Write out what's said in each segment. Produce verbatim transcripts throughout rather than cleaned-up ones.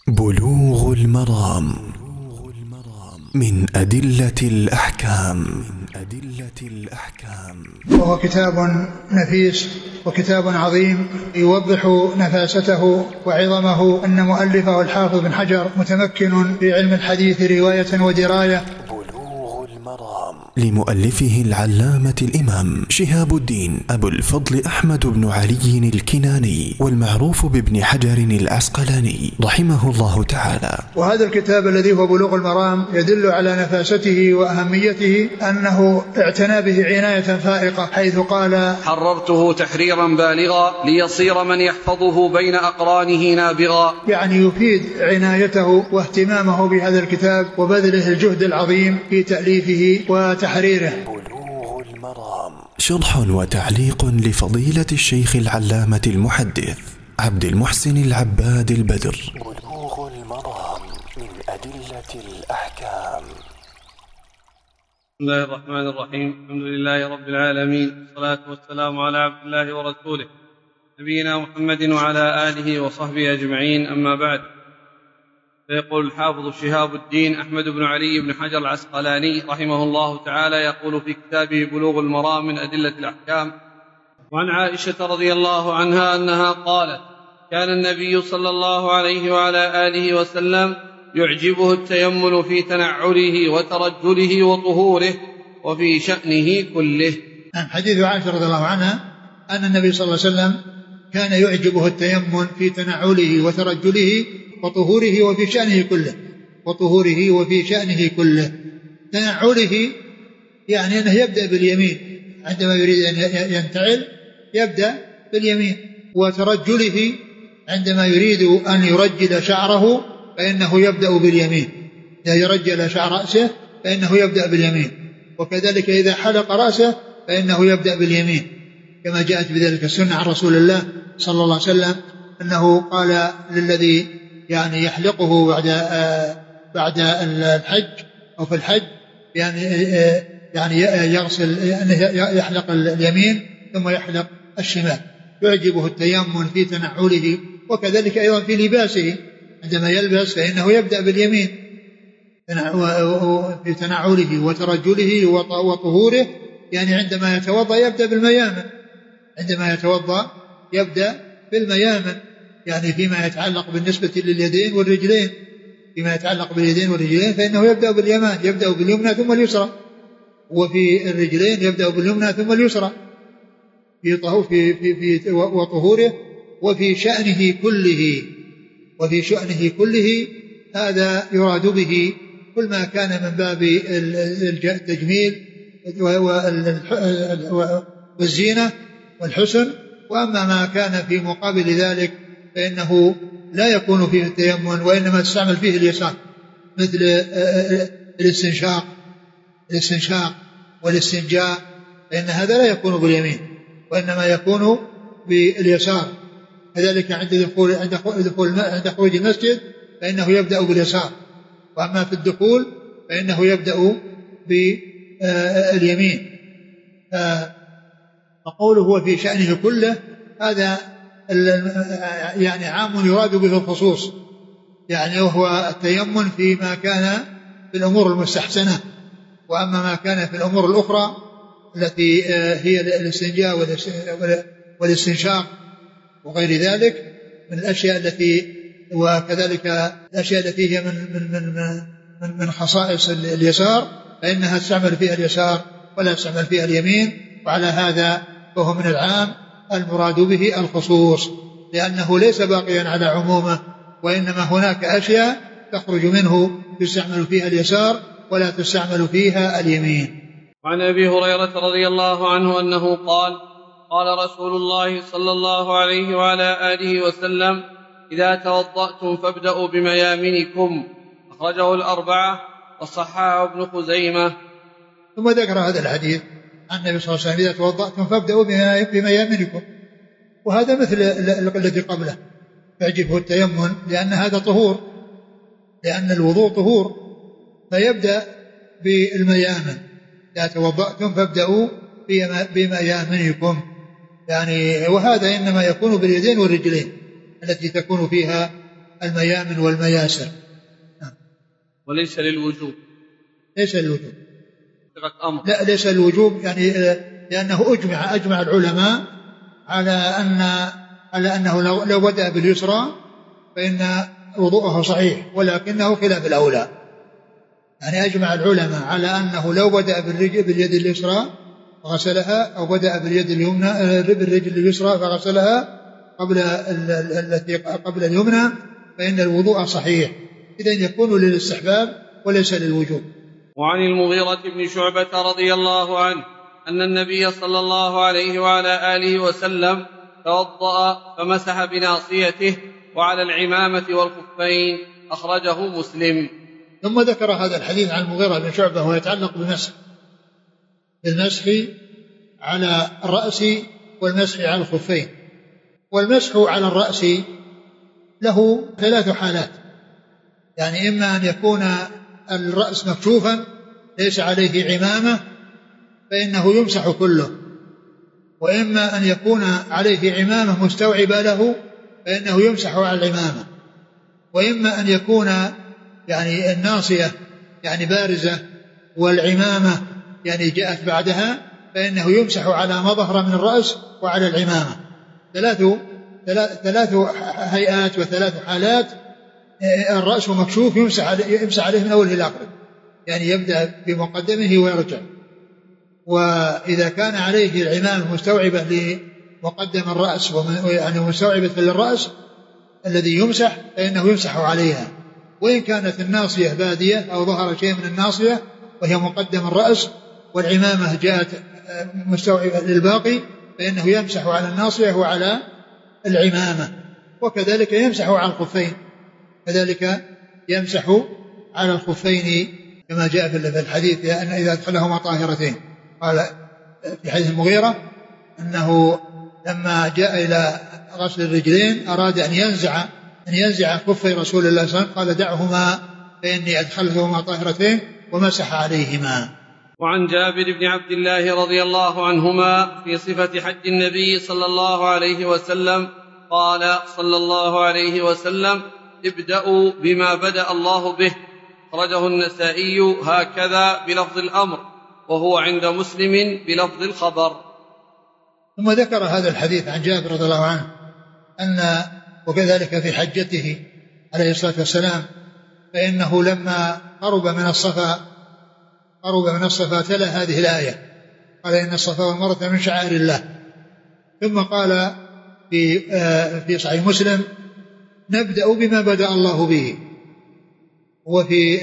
بلوغ المرام من أدلة الأحكام. وهو كتاب نفيس وكتاب عظيم يوضح نفاسته وعظمه. أن مؤلفه الحافظ بن حجر متمكن في علم الحديث رواية ودراية. لمؤلفه العلامة الإمام شهاب الدين أبو الفضل أحمد بن علي الكناني، والمعروف بابن حجر العسقلاني رحمه الله تعالى. وهذا الكتاب الذي هو بلوغ المرام يدل على نفاسته وأهميته، أنه اعتنى به عناية فائقة، حيث قال: حررته تحريرا بالغا ليصير من يحفظه بين أقرانه نابغا. يعني يفيد عنايته واهتمامه بهذا الكتاب وبذله الجهد العظيم في تأليفه وتحريره. بلوغ المرام شرح وتعليق لفضيلة الشيخ العلامة المحدث عبد المحسن العباد البدر. بلوغ المرام من أدلة الأحكام. بسم الله الرحمن الرحيم. الحمد لله رب العالمين، والصلاة والسلام على عبد الله ورسوله نبينا محمد وعلى آله وصحبه أجمعين، أما بعد. فيقول الحافظ شهاب الدين أحمد بن علي بن حجر العسقلاني رحمه الله تعالى، يقول في كتابه بلوغ المرام من أدلة الأحكام: وعن عائشة رضي الله عنها أنها قالت: كان النبي صلى الله عليه وعلى آله وسلم يعجبه التيمن في تنعله وترجله وطهوره وفي شأنه كله. حديث عائشة رضي الله عنها أن النبي صلى الله عليه وسلم كان يعجبه التيمن في تنعله وترجله وطهوره وفي شأنه كله وطهوره وفي شأنه كله. تنعله يعني أنه يبدأ باليمين، عندما يريد أن ينتعل يبدأ باليمين. وترجله عندما يريد أن يرجل شعره فإنه يبدأ باليمين، إذا يرجل شعر رأسه فإنه يبدأ باليمين. وكذلك إذا حلق رأسه فإنه يبدأ باليمين، كما جاءت بذلك السنة عن رسول الله صلى الله عليه وسلم أنه قال للذي يعني يحلقه بعد آه بعد الحج أو في الحج، يعني آه يعني يغسل يعني يحلق اليمين ثم يحلق الشمال. يعجبه التيمن في تنعله، وكذلك أيضا في لباسه، عندما يلبس فإنه يبدأ باليمين في تنعله وترجله وطهوره، يعني عندما يتوضأ يبدأ بالميامن، عندما يتوضأ يبدأ بالميامن، يعني فيما يتعلق بالنسبة لليدين والرجلين، فيما يتعلق باليدين والرجلين فإنه يبدأ باليمان، يبدأ باليمنى ثم اليسرى. وفي الرجلين يبدأ باليمنى ثم اليسرى في في في في وطهوره وفي شأنه كله. وفي شأنه كله هذا يراد به كل ما كان من باب التجميل والزينة والحسن. وأما ما كان في مقابل ذلك فإنه لا يكون فيه التيمن، وإنما تستعمل فيه اليسار، مثل الاستنشاق الاستنشاق والاستنجاء، فإن هذا لا يكون باليمين وإنما يكون باليسار. كذلك عند دخول عند خروج المسجد فإنه يبدأ باليسار، وأما في الدخول فإنه يبدأ باليمين. فقوله هو في شأنه كله هذا يعني عام يراد به الخصوص، يعني وهو التيمن فيما كان في الأمور المستحسنة. وأما ما كان في الأمور الأخرى التي هي الاستنجاء والاستنشاق وغير ذلك من الأشياء التي وكذلك الأشياء التي هي من من من من, من خصائص اليسار فإنها تستعمل فيها اليسار ولا تستعمل فيها اليمين. وعلى هذا فهو من العام المراد به الخصوص، لأنه ليس باقيا على عمومه، وإنما هناك أشياء تخرج منه يستعمل فيها اليسار ولا تستعمل فيها اليمين. وعن أبي هريرة رضي الله عنه أنه قال: قال رسول الله صلى الله عليه وعلى آله وسلم: إذا توضأتم فابدأوا بميامنكم. أخرجه الأربعة وصححه ابن خزيمة. ثم ذكر هذا الحديث عن النبي صلى الله عليه وسلم: إذا توضأتم فابدأوا بميامنكم. وهذا مثل الذي قبله، يعجبه التيمن لأن هذا طهور، لأن الوضوء طهور، فيبدأ بالميامن. إذا توضأتم فابدأوا بميامنكم، يعني وهذا إنما يكون باليدين والرجلين التي تكون فيها الميامن والمياسر. وليس للوجوب. ليس للوجوب. أمر. لا ليس للوجوب يعني لأنه أجمع أجمع العلماء على أن على أنه لو, لو بدأ باليسرى فإن وضوءه صحيح ولكنه خلاف الأولى. يعني أجمع العلماء على أنه لو بدأ بالرجل باليد اليسرى فغسلها أو بدأ باليد اليمنى بالرجل اليسرى فغسلها قبل التي قبل اليمنى فإن الوضوء صحيح. إذن يكون للاستحباب وليس للوجوب. وعن المغيرة بن شعبة رضي الله عنه أن النبي صلى الله عليه وعلى آله وسلم توضأ فمسح بناصيته وعلى العمامة والخفين، أخرجه مسلم. ثم ذكر هذا الحديث عن المغيرة بن شعبة وهو يتعلق بالمسح بالمسح على الرأس والمسح على الخفين. والمسح على الرأس له ثلاث حالات، يعني إما أن يكون الرأس مكشوفا ليس عليه عمامة فإنه يمسح كله، وإما أن يكون عليه عمامة مستوعبة له فإنه يمسح على العمامة، وإما أن يكون يعني الناصية يعني بارزة والعمامة يعني جاءت بعدها فإنه يمسح على ما ظهر من الرأس وعلى العمامة. ثلاث ثلاث هيئات وثلاث حالات. الرأس مكشوف يمسح عليه, يمسح عليه من أوله إلى آخره، يعني يبدأ بمقدمه ويرجع. وإذا كان عليه العمامة مستوعبة لمقدم الرأس يعني مستوعبة للرأس الذي يمسح فإنه يمسح عليها. وإن كانت الناصية بادية أو ظهر شيء من الناصية وهي مقدم الرأس والعمامة جاءت مستوعبة للباقي فإنه يمسح على الناصية وعلى العمامة. وكذلك يمسح على الخفين، كذلك يمسح على الخفين كما جاء في الحديث أن إذا أدخلهما طاهرتين. قال في حديث المغيرة أنه لما جاء إلى غسل الرجلين أراد أن ينزع أن ينزع خفي رسول الله صلى الله عليه وسلم قال دعهما فإني أدخلهما طاهرتين ومسح عليهما. وعن جابر بن عبد الله رضي الله عنهما في صفة حج النبي صلى الله عليه وسلم قال صلى الله عليه وسلم ابدأوا بما بدأ الله به، أخرجه النسائي هكذا بلفظ الأمر، وهو عند مسلم بلفظ الخبر. ثم ذكر هذا الحديث عن جابر رضي الله عنه أن وكذلك في حجته عليه الصلاة والسلام فإنه لما قرب من الصفا قرب من الصفا تلا هذه الآية قال إن الصفا والمروة من شعائر الله. ثم قال في في صحيح مسلم نبدأ بما بدأ الله به، وفي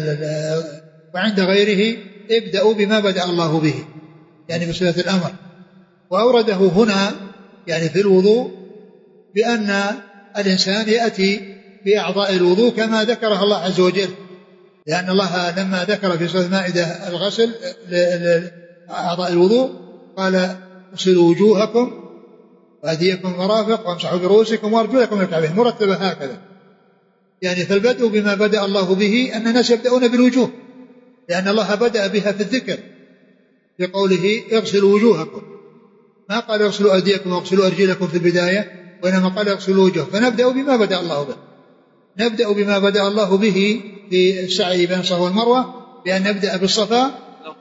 وعند غيره ابدأوا بما بدأ الله به، يعني بصفة الأمر. وأورده هنا يعني في الوضوء بأن الإنسان يأتي بأعضاء الوضوء كما ذكرها الله عز وجل، لأن الله لما ذكر في سورة المائدة الغسل أعضاء الوضوء قال اغسلوا وجوهكم وأيديكم مرافق وامسحوا برؤوسكم وأرجلكم إلى الكعبين، مرتبة هكذا. يعني فالبدء بما بدأ الله به أن الناس يبدأون بالوجوه، لأن الله بدأ بها في الذكر في قوله اغسلوا وجوهكم، ما قال اغسلوا أيديكم واغسلوا أرجلكم في البداية، وإنما قال اغسلوا وجوه. فنبدأ بما بدأ الله به، نبدأ بما بدأ الله به في السعي بين الصفا والمروة بأن نبدأ بالصفا.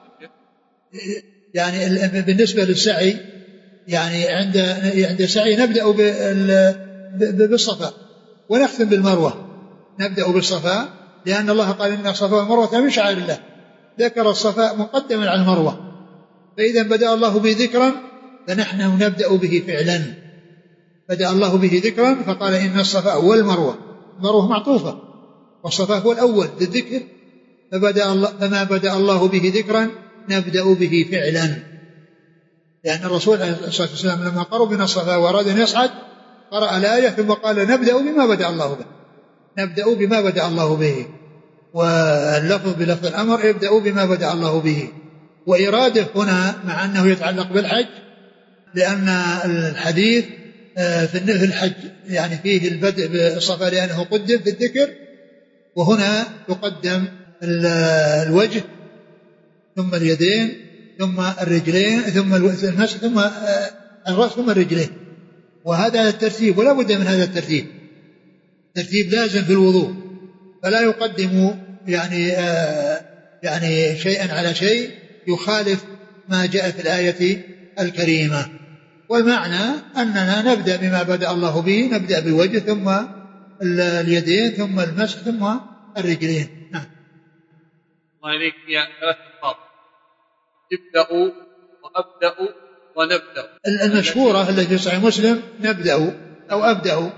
يعني بالنسبة للسعي يعني عند عند السعي نبدأ بالصفا ونختم بالمروة. نبدأ بالصفا لأن الله قال إن الصفا والمروة من شعائر الله، ذكر الصفا مقدما على المروة، فإذا بدأ الله به ذكرا فنحن نبدأ به فعلا. بدأ الله به ذكرا فقال إن الصفا والمروة، المروة معطوفة والصفا هو الأول بالذكر، فبدأ الله فما بدأ الله به ذكرا نبدأ به فعلا. لأن الرسول عليه الصلاة والسلام لما قرب من الصفا وأراد أن يصعد قرأ الآية ثم قال نبدأ بما بدأ الله به، نبدأ بما بدأ الله به. واللفظ بلفظ الأمر ابدأوا بما بدأ الله به. وإراده هنا مع أنه يتعلق بالحج لأن الحديث في الحج يعني فيه البدء بالصفا لأنه قدم في الذكر، وهنا يقدم الوجه ثم اليدين ثم الرجلين ثم المسح ثم الرأس ثم الرجلين، وهذا الترتيب ولا بد من هذا الترتيب. ترتيب لازم في الوضوء، فلا يقدم يعني آه يعني شيئا على شيء يخالف ما جاء في الآية الكريمة. والمعنى أننا نبدأ بما بدأ الله به، نبدأ بالوجه ثم اليدين ثم المسح ثم الرجلين. نعم. الله إليك يا ثلاث ألفاظ: ابدأوا وأبدأ ونبدأ. المشهورة التي في صحيح مسلم نبدأ أو أبدأ،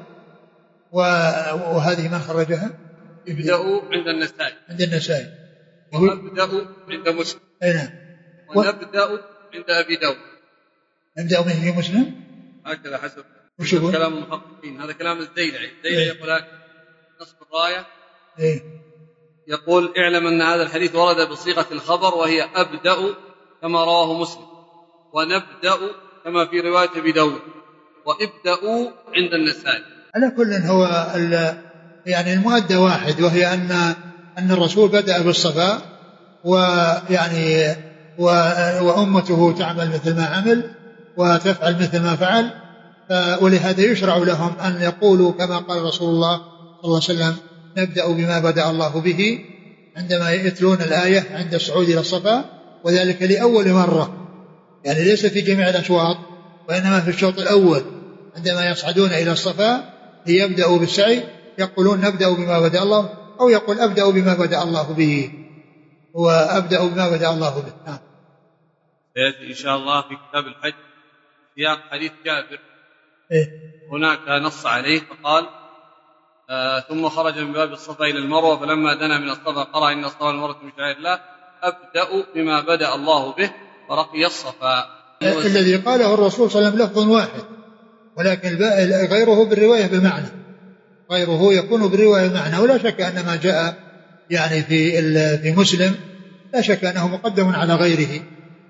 وهذه ما خرجها ابدأوا عند النسائي عند النسائي وأبدأ عند مسلم. نعم. ونبدأ عند أبي داود. نبدأ من في مسلم هكذا حسب وشو كلام المحققين. هذا كلام الزيلعي. الزيلعي يقول نصب الراية إيه؟ يقول: اعلم أن هذا الحديث ورد بصيغة الخبر وهي أبدأ كما رواه مسلم، ونبدأ كما في رواية أبي داود، وابدأوا عند النسائي. على كل هو يعني المؤدى واحد، وهي أن أن الرسول بدأ بالصفاء، ويعني وأمته تعمل مثل ما عمل وتفعل مثل ما فعل، ولهذا يشرع لهم أن يقولوا كما قال رسول الله صلى الله عليه وسلم: نبدأ بما بدأ الله به، عندما يتلون الآية عند الصعود إلى الصفا، وذلك لأول مرة، يعني ليس في جميع الأشواط، وإنما في الشوط الأول عندما يصعدون إلى الصفا ليبدأوا بالسعي يقولون نبدأ بما بدأ الله، أو يقول أبدأ بما بدأ الله به، وأبدأ بما بدأ الله به. سيأتي إن شاء الله في كتاب الحج سياق حديث جابر إيه؟ هناك نص عليه فقال: آه ثم خرج من باب الصفا إلى المروة، فلما دنا من الصفا قرأ: إن الصفا والمروة من شعائر الله، أبدأ بما بدأ الله به، فرقي الصفا. الذي قاله الرسول صلى الله عليه وسلم لفظ واحد، ولكن غيره بالرواية بمعنى، غيره يكون بالرواية بمعنى. ولا شك أن ما جاء يعني في في مسلم لا شك أنه مقدم على غيره،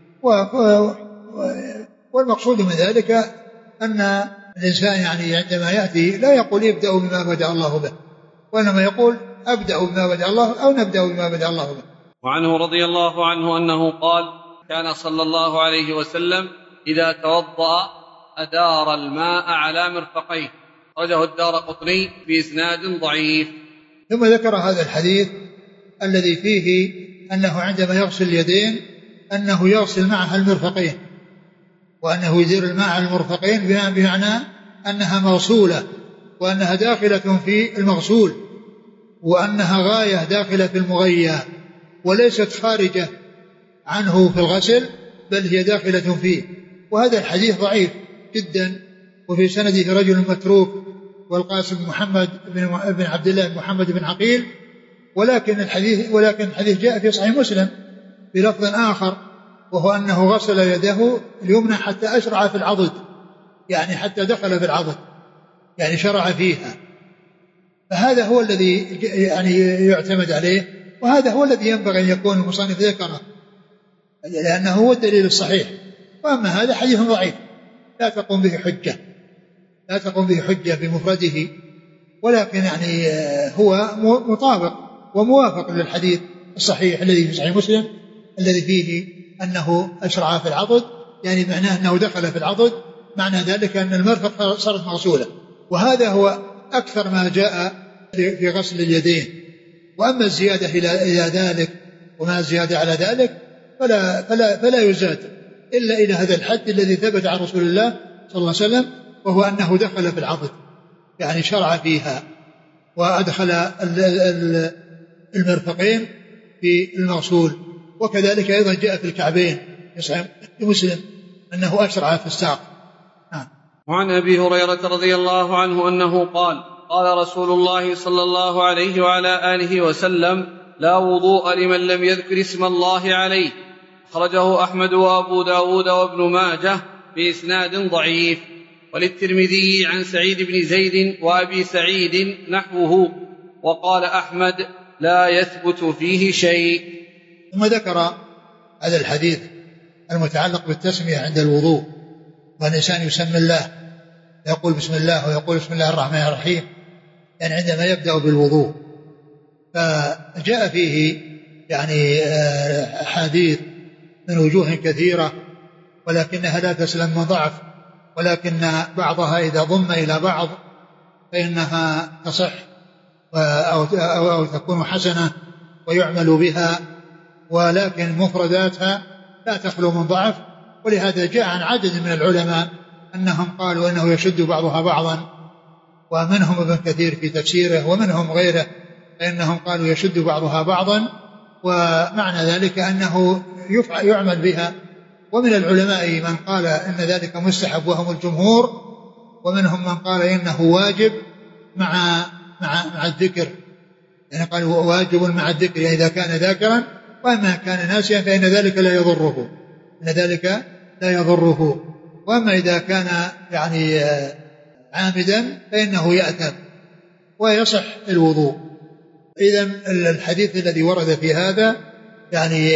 والمقصود من ذلك أن الإنسان يعني عندما يأتي لا يقول يبدأ بما بدأ الله به، وإنما يقول أبدأ بما بدأ الله أو نبدأ بما بدأ الله به. وعنه رضي الله عنه أنه قال: كان صلى الله عليه وسلم إذا توضأ أدار الماء على مرفقيه، أخرجه الدارقطني بإسناد ضعيف. ثم ذكر هذا الحديث الذي فيه أنه عندما يغسل اليدين أنه يغسل معها المرفقين، وأنه يدير الماء على المرفقين بمعنى أنها موصولة، وأنها داخلة في المغسول، وأنها غاية داخلة في المغيى، وليست خارجة عنه في الغسل، بل هي داخلة فيه. وهذا الحديث ضعيف جدا، وفي سنده رجل متروك والقاسم محمد بن عبد الله بن محمد بن عقيل، ولكن الحديث ولكن الحديث جاء في صحيح مسلم بلفظ آخر، وهو أنه غسل يده اليمنى حتى أشرع في العضد، يعني حتى دخل في العضد، يعني شرع فيها. فهذا هو الذي يعني يعتمد عليه، وهذا هو الذي ينبغي أن يكون المصنف ذكره، لأنه هو الدليل الصحيح. وأما هذا حديث ضعيف لا تقوم به حجة، لا تقوم به حجة بمفرده، ولكن يعني هو مطابق وموافق للحديث الصحيح الذي في صحيح مسلم الذي فيه أنه أشرع في العضد، يعني معناه أنه دخل في العضد، معنى ذلك أن المرفق صارت مغسولة. وهذا هو أكثر ما جاء في غسل اليدين. وأما الزيادة إلى ذلك وما زيادة على ذلك فلا, فلا, فلا يزاد إلا إلى هذا الحد الذي ثبت عن رسول الله صلى الله عليه وسلم، وهو أنه دخل في العضد، يعني شرع فيها وأدخل المرفقين في المغسول. وكذلك أيضا جاء في الكعبين في مسلم أنه أشرع في الساق. آه. وعن أبي هريرة رضي الله عنه أنه قال: قال رسول الله صلى الله عليه وعلى آله وسلم: لا وضوء لمن لم يذكر اسم الله عليه، أخرجه أحمد وأبو داود وابن ماجه بإسناد ضعيف. وللترمذي عن سعيد بن زيد وأبي سعيد نحوه، وقال أحمد: لا يثبت فيه شيء. ثم ذكر هذا الحديث المتعلق بالتسمية عند الوضوء، والإنسان يسمي الله، يقول بسم الله ويقول بسم الله الرحمن الرحيم، يعني عندما يبدأ بالوضوء. فجاء فيه يعني أحاديث من وجوه كثيرة، ولكنها لا تسلم من ضعف، ولكن بعضها إذا ضم إلى بعض فإنها تصح أو, أو, أو تكون حسنة ويعمل بها، ولكن مفرداتها لا تخلو من ضعف. ولهذا جاء عن عدد من العلماء أنهم قالوا أنه يشد بعضها بعضا، ومنهم ابن كثير في تفسيره ومنهم غيره فإنهم قالوا يشد بعضها بعضا، ومعنى ذلك أنه يعمل بها. ومن العلماء من قال إن ذلك مستحب وهم الجمهور، ومنهم من قال إنه واجب مع مع مع الذكر، يعني قالوا واجب مع الذكر يعني إذا كان ذاكرا، وأما كان ناسيا فإن ذلك لا يضره إن ذلك لا يضره وأما إذا كان يعني عامدا فإنه يأثم ويصح الوضوء. إذن الحديث الذي ورد في هذا يعني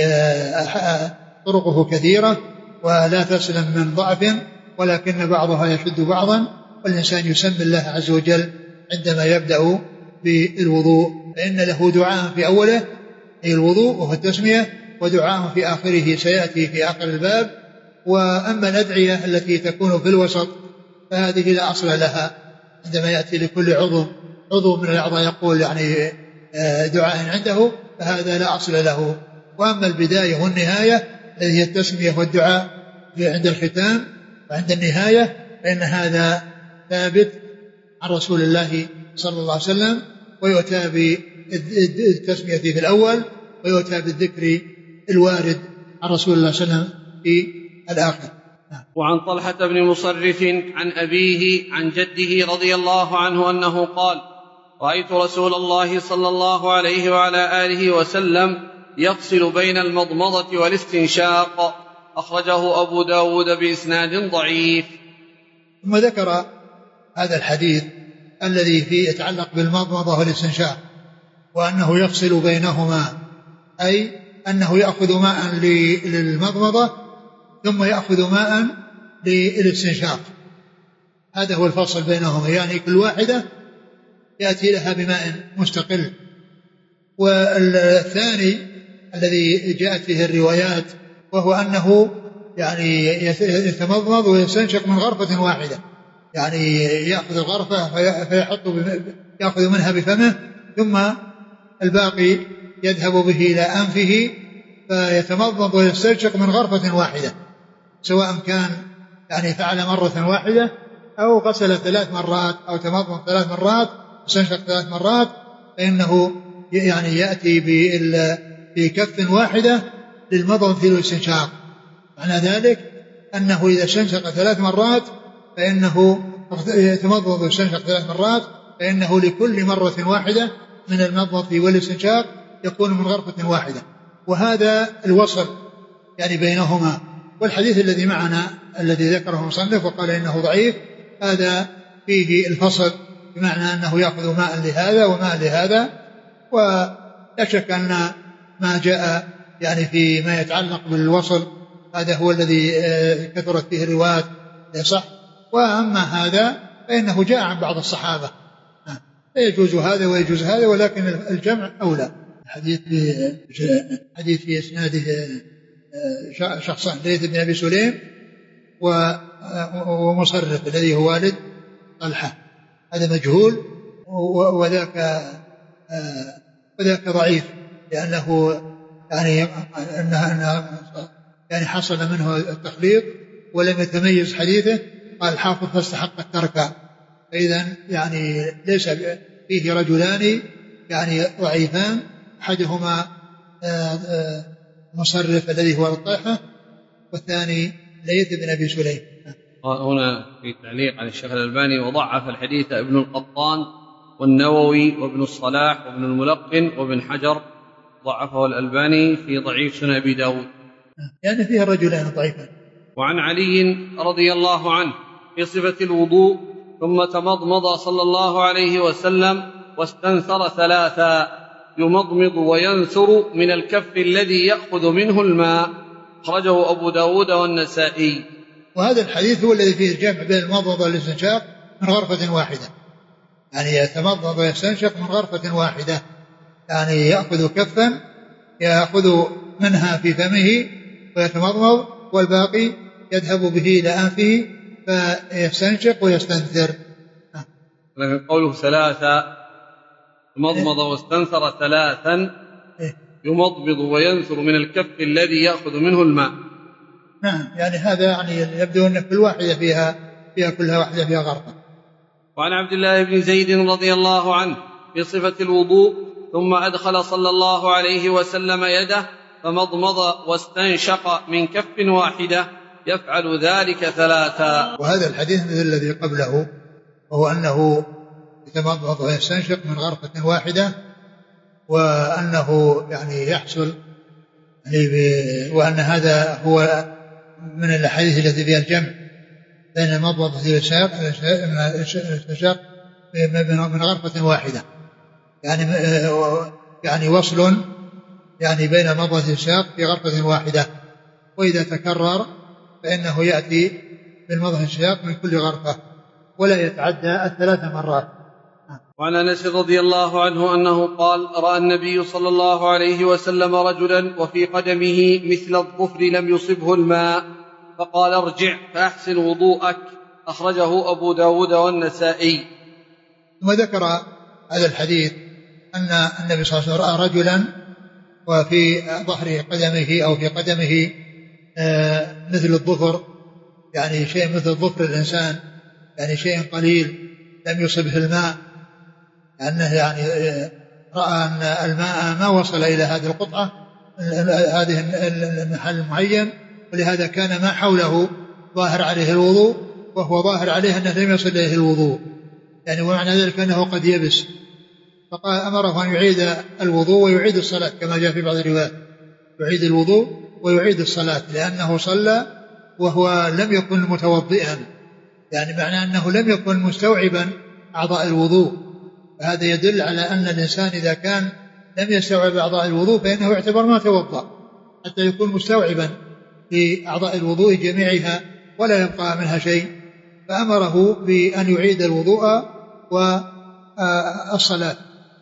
طرقه كثيرة ولا تسلم من ضعف، ولكن بعضها يشد بعضا، والإنسان يسمي الله عز وجل عندما يبدأ بالوضوء، فإن له دعاء في أوله أي الوضوء وهو التسمية، ودعاء في آخره سيأتي في آخر الباب. وأما الأدعية التي تكون في الوسط فهذه لا أصل لها، عندما يأتي لكل عضو عضو من الأعضاء يقول يعني دعاء عنده فهذا لا أصل له. وأما البداية والنهاية التي هي التسمية والدعاء عند الختام وعند النهاية فإن هذا ثابت عن رسول الله صلى الله عليه وسلم، ويؤتى بالتسمية في الأول ويؤتى بالذكر الوارد عن رسول الله صلى الله عليه وسلم في الآخر. وعن طلحة بن مصرف عن أبيه عن جده رضي الله عنه أنه قال: رأيت رسول الله صلى الله عليه وعلى آله وسلم يفصل بين المضمضة والاستنشاق، أخرجه أبو داود بإسناد ضعيف. ثم ذكر هذا الحديث الذي فيه يتعلق بالمضمضة والاستنشاق، وأنه يفصل بينهما، أي أنه يأخذ ماء للمضمضة ثم يأخذ ماء للاستنشاق، هذا هو الفصل بينهما، يعني كل واحدة يأتي لها بماء مستقل. والثاني الذي جاءت فيه الروايات وهو أنه يعني يتمضمض ويستنشق من غرفة واحدة، يعني يأخذ الغرفة فيحط يأخذ منها بفمه ثم الباقي يذهب به إلى أنفه فيتمضمض ويستنشق من غرفة واحدة، سواء كان يعني فعل مرة واحدة أو غسل ثلاث مرات أو تمضمض ثلاث مرات واستنشق ثلاث مرات، فإنه يعني يأتي بكف واحدة للمضمض والاستنشاق. معنى ذلك أنه إذا استنشق ثلاث مرات فإنه يتمضمض ويستنشق ثلاث مرات فإنه لكل مرة واحدة من المضمض والاستنشاق يكون من غرفة واحدة، وهذا الوصل يعني بينهما. والحديث الذي معنا الذي ذكره المصنف وقال إنه ضعيف هذا فيه الفصل، بمعنى أنه يأخذ ماء لهذا وماء لهذا. ولا شك أن ما جاء يعني في ما يتعلق بالوصل هذا هو الذي كثرت فيه الروايات صح، وأما هذا فإنه جاء عن بعض الصحابة يجوز هذا ويجوز هذا، ولكن الجمع أولى. حديث حديث في إسناده شخصان ليث بن أبي سليم ومصرف الذي هو والد طلحة، هذا مجهول، وذاك وذاك ضعيف لأنه يعني أنه يعني حصل منه التخليط ولم يتميز حديثه، قال الحافظ فاستحق الترك. فإذا يعني ليس فيه رجلان يعني ضعيفان، أحدهما مصرف الذي هو الطلحة والثاني ليث بن أبي سليم. هنا في تعليق عن الشيخ الألباني: وضعف الحديث ابن القطان والنووي وابن الصلاح وابن الملقن وابن حجر، ضعفه الألباني في ضعيف سنن أبي داود، يعني فيه رجلان ضعيفان. وعن علي رضي الله عنه في صفة الوضوء: ثم تمضمض صلى الله عليه وسلم واستنثر ثلاثا، يمضمض وينثر من الكف الذي يأخذ منه الماء، أخرجه أبو داود والنسائي. وهذا الحديث هو الذي فيه الجمع بين المضمضة والاستنشاق من غرفة واحدة، يعني يتمضمض ويستنشق من غرفة واحدة، يعني يأخذ كفا يأخذ منها في فمه ويتمضمض والباقي يذهب به إلى أنفه فيستنشق ويستنثر. لكن قوله ثلاثة مضمض واستنثر ثلاثا يمضمض وينثر من الكف الذي يأخذ منه الماء. نعم، يعني هذا يعني يبدو أن كل واحدة فيها فيها كلها واحدة فيها غرفة. وعن عبد الله بن زيد رضي الله عنه في صفة الوضوء: ثم أدخل صلى الله عليه وسلم يده فمضمض واستنشق من كف واحدة يفعل ذلك ثلاثا. وهذا الحديث مثل الذي قبله، وهو أنه يتمضمض ويستنشق من غرفة واحدة، وأنه يعني يحصل يعني وأن هذا هو من الأحاديث التي فيها الجمع بين المضمضة والاستنشاق من غرفة واحدة، يعني يعني وصل يعني بين المضمضة والاستنشاق في غرفة واحدة، وإذا تكرر فإنه يأتي بالمضمضة والاستنشاق من كل غرفة ولا يتعدى الثلاث مرات. وعن أنس رضي الله عنه أنه قال: رأى النبي صلى الله عليه وسلم رجلا وفي قدمه مثل الظفر لم يصبه الماء، فقال: ارجع فأحسن وضوءك. أخرجه أبو داود والنسائي. ثم ذكر هذا الحديث أن النبي صلى الله عليه وسلم رأى رجلا وفي ظهر قدمه أو في قدمه مثل الظفر، يعني شيء مثل ظفر الإنسان، يعني شيء قليل لم يصبه الماء، لأنه يعني رأى أن الماء ما وصل إلى هذه القطعة هذه المحل المعين، ولهذا كان ما حوله ظاهر عليه الوضوء، وهو ظاهر عليه أنه لم يصل إليه الوضوء، يعني ومعنى ذلك أنه قد يبس، فقال أمره أن يعيد الوضوء ويعيد الصلاة كما جاء في بعض الروايات، يعيد الوضوء ويعيد الصلاة، لأنه صلى وهو لم يكن متوضئا، يعني معنى أنه لم يكن مستوعبا أعضاء الوضوء. فهذا يدل على أن الإنسان إذا كان لم يستوعب أعضاء الوضوء فإنه يعتبر ما توضأ، حتى يكون مستوعبا في أعضاء الوضوء جميعها ولا يبقى منها شيء، فأمره بأن يعيد الوضوء والصلاة،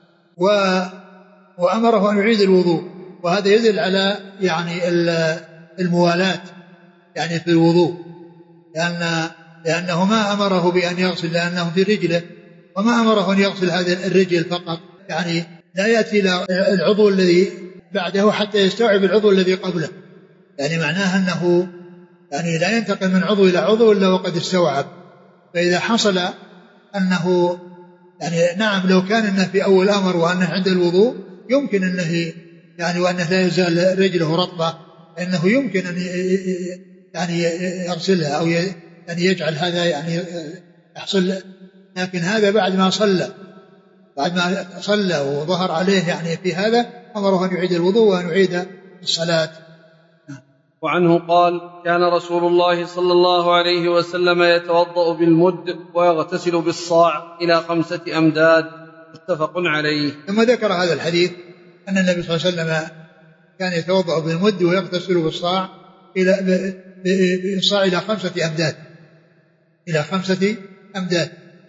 وأمره أن يعيد الوضوء، وهذا يدل على يعني الموالاة يعني في الوضوء، لأن لأنه ما أمره بأن يغسل لأنه في رجله، وما أمره أن يغسل هذه الرجل فقط، يعني لا يأتي إلى العضو الذي بعده حتى يستوعب العضو الذي قبله، يعني معناه أنه يعني لا ينتقل من عضو إلى عضو إلا وقد استوعب. فإذا حصل أنه يعني نعم لو كان أنه في أول أمر وأنه عند الوضوء يمكن أنه يعني وأنه لا يزال رجله رطبة، أنه يمكن أن يعني يغسلها أو يعني يجعل هذا يعني يحصل، لكن هذا بعد ما صلى بعد ما صلى وظهر عليه يعني في هذا أمره أن يعيد الوضوء وأن يعيد الصلاة. وعنه قال: كان رسول الله صلى الله عليه وسلم يتوضأ بالمد ويغتسل بالصاع إلى خمسة أمداد. متفق عليه. ثم ذكر هذا الحديث أن النبي صلى الله عليه وسلم كان يتوضأ بالمد ويغتسل بالصاع إلى بالصاع إلى خمسة أمداد إلى خمسة أمداد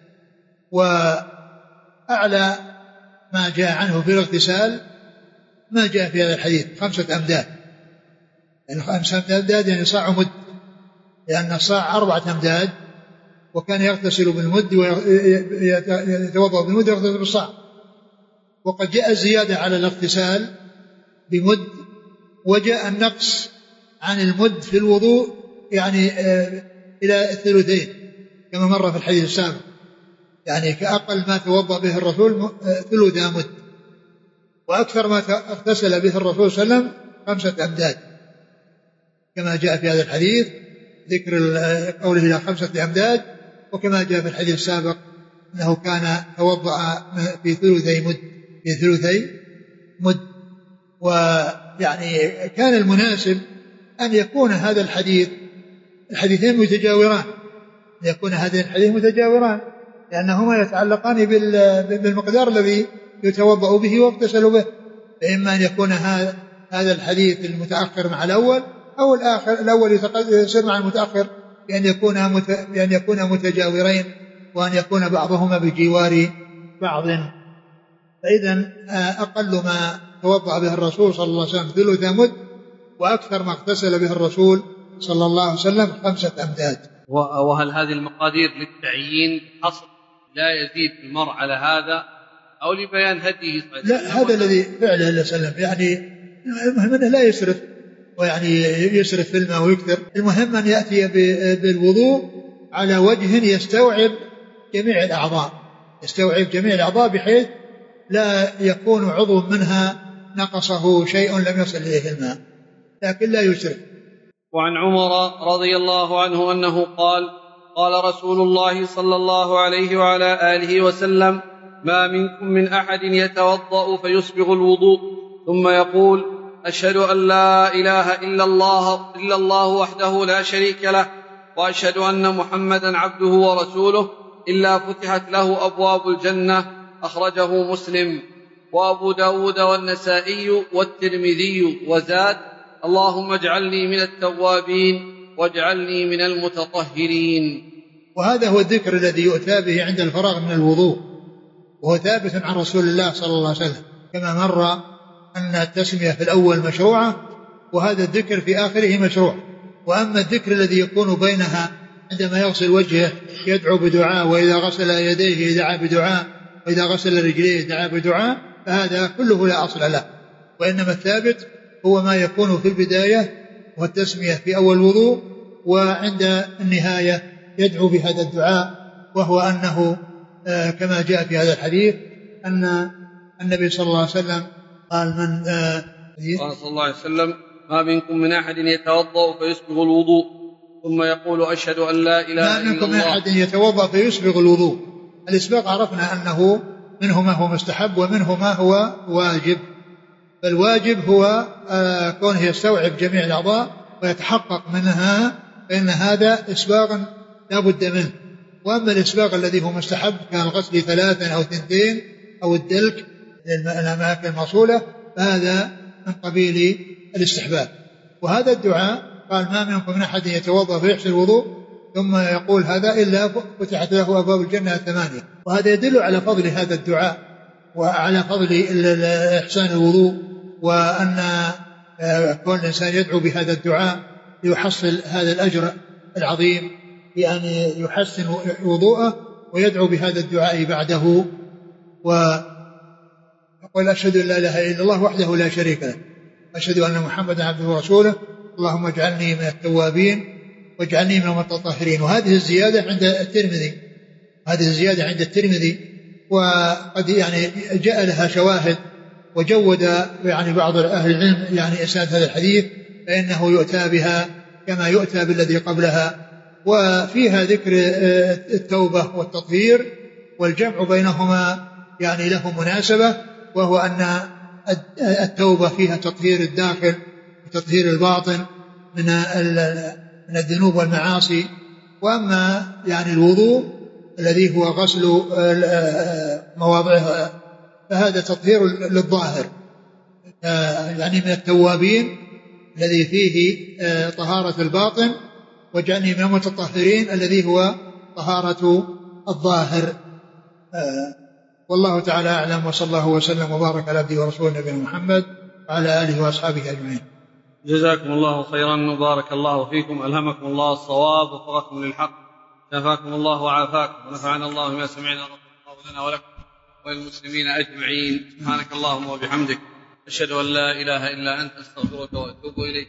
وأعلى ما جاء عنه في الاغتسال ما جاء في هذا الحديث خمسة أمداد، يعني خمسة أمداد يعني صاع مد، لأن الصاع أربعة أمداد، وكان يغتسل بالمد ويتوضأ بالمد ويغتسل بالصاع. وقد جاء الزيادة على الاغتسال بمد، وجاء النقص عن المد في الوضوء يعني إلى الثلثين كما مر في الحديث السابق، يعني كأقل ما توضأ به الرسول ثلث مد، وأكثر ما اغتسل به الرسول صلى الله عليه وسلم خمسة أمداد كما جاء في هذا الحديث ذكر قوله إلى خمسة أمداد، وكما جاء في الحديث السابق أنه كان توضأ في ثلثي مد في ثلثي مد. ويعني كان المناسب أن يكون هذا الحديث الحديثين متجاوران، أن يكون هذين الحديثين متجاوران لأنهما يتعلقان بالمقدار الذي يتوضأ به ويغتسل به، فإما أن يكون هذا هذا الحديث المتأخر مع الأول أو الآخر الأول يصير مع المتأخر، بأن يكون مت... بأن يكون متجاورين، وأن يكون بعضهما بجوار بعض. فإذا أقل ما توضأ به الرسول صلى الله عليه وسلم ثلث مد، وأكثر ما اغتسل به الرسول صلى الله عليه وسلم خمسة أمداد. وهل هذه المقادير للتعيين حصر لا يزيد المرء على هذا، أو لبيان هديه؟ لا، هذا الذي فعله الله سلم، يعني المهم أنه لا يسرف ويعني يسرف في الماء ويكثر. المهم أن يأتي بالوضوء على وجه يستوعب جميع الأعضاء، يستوعب جميع الأعضاء بحيث لا يكون عضو منها نقصه شيء لم يصل إليه الماء، لكن لا يسرف. وعن عمر رضي الله عنه أنه قال: قال رسول الله صلى الله عليه وعلى آله وسلم: ما منكم من أحد يتوضأ فيسبغ الوضوء ثم يقول: أشهد أن لا إله إلا الله إلا الله وحده لا شريك له، وأشهد أن محمدا عبده ورسوله، إلا فتحت له أبواب الجنة. أخرجه مسلم وأبو داود والنسائي والترمذي، وزاد: اللهم اجعلني من التوابين واجعلني من المتطهرين. وهذا هو الذكر الذي يؤتى به عند الفراغ من الوضوء، وهو ثابت عن رسول الله صلى الله عليه وسلم، كما مر أن التسمية في الأول مشروعة وهذا الذكر في آخره مشروع. وأما الذكر الذي يكون بينها عندما يغسل وجهه يدعو بدعاء، وإذا غسل يديه دعا بدعاء، وإذا غسل رجليه دعا بدعاء، فهذا كله لا أصل له. وإنما الثابت هو ما يكون في البداية والتسمية في أول وضوء، وعند النهاية يدعو بهذا الدعاء، وهو أنه آه كما جاء في هذا الحديث أن النبي صلى الله عليه وسلم قال: من آه قال صلى الله عليه وسلم: ما منكم من أحد يتوضأ فيسبغ الوضوء ثم يقول: أشهد أن لا إله إلا الله. ما منكم من أحد يتوضأ فيسبغ الوضوء. الإسباغ عرفنا أنه منه ما هو مستحب ومنه ما هو واجب. فالواجب هو آه كونه يستوعب جميع الأعضاء ويتحقق منها، فإن هذا إسباغ لا بد منه. وأما الإسباغ الذي هو مستحب كالغسل ثلاثا أو ثنتين أو الدلك للأماكن الموصولة، فهذا من قبيل الاستحباب. وهذا الدعاء قال: ما منكم من أحد يتوضأ فيحسن الوضوء ثم يقول هذا إلا فتحت له أبواب الجنة الثمانية. وهذا يدل على فضل هذا الدعاء وعلى فضل إحسان الوضوء، وأن كل إنسان يدعو بهذا الدعاء ليحصل هذا الأجر العظيم، يعني يحسن وضوءه ويدعو بهذا الدعاء بعده، ويقول: أشهد أن لا إله إلا الله وحده لا شريك له، أشهد أن محمدا عبده ورسوله، اللهم اجعلني من التوابين واجعلني من المتطهرين. وهذه الزيادة عند الترمذي، هذه الزيادة عند الترمذي، وقد يعني جاء لها شواهد، وجود يعني بعض أهل العلم يعني إسناد هذا الحديث، فإنه يؤتى بها كما يؤتى بالذي قبلها. وفيها ذكر التوبة والتطهير، والجمع بينهما يعني له مناسبة، وهو أن التوبة فيها تطهير الداخل وتطهير الباطن من من الذنوب والمعاصي. وأما يعني الوضوء الذي هو غسل مواضعها فهذا تطهير للظاهر، يعني من التوابين الذي فيه طهارة الباطن، واجعلني من المتطهرين الذي هو طهارة الظاهر. والله تعالى أعلم، وصلى الله وسلم وبارك على عبده ورسوله نبينا محمد وعلى آله وأصحابه أجمعين. جزاكم الله خيرا وبارك الله فيكم، ألهمكم الله الصواب ووفقكم للحق، شفاكم الله وعافاكم، ونفعنا الله بما سمعنا، غفر الله لنا ولكم وللمسلمين أجمعين. سبحانك اللهم وبحمدك، أشهد أن لا إله إلا أنت، أستغفرك وأتوب إليك.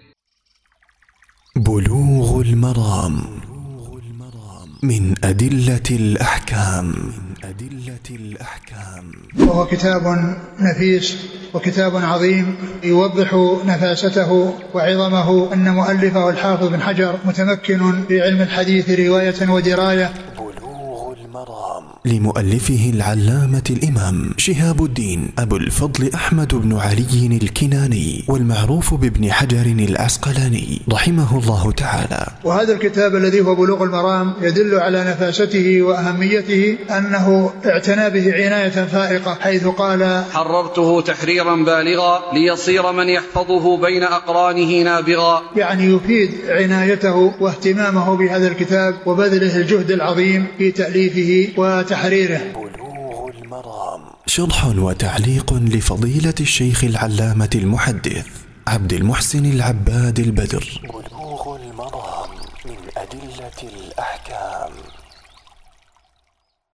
بلوغ المرام من أدلة الأحكام. أدلة الأحكام. وهو كتاب نفيس وكتاب عظيم يوضح نفاسته وعظمه، أن مؤلفه الحافظ بن حجر متمكن في علم الحديث رواية ودراية. بلوغ المرام لمؤلفه العلامة الإمام شهاب الدين أبو الفضل أحمد بن علي الكناني، والمعروف بابن حجر العسقلاني رحمه الله تعالى. وهذا الكتاب الذي هو بلوغ المرام يدل على نفاسته وأهميته، أنه اعتنى به عناية فائقة، حيث قال: حررته تحريرا بالغا ليصير من يحفظه بين أقرانه نابغا. يعني يفيد عنايته واهتمامه بهذا الكتاب وبذله الجهد العظيم في تأليفه وتحريره. بلوغ المرام شرح وتعليق لفضيلة الشيخ العلامة المحدث عبد المحسن العباد البدر. بلوغ المرام من أدلة الأحكام.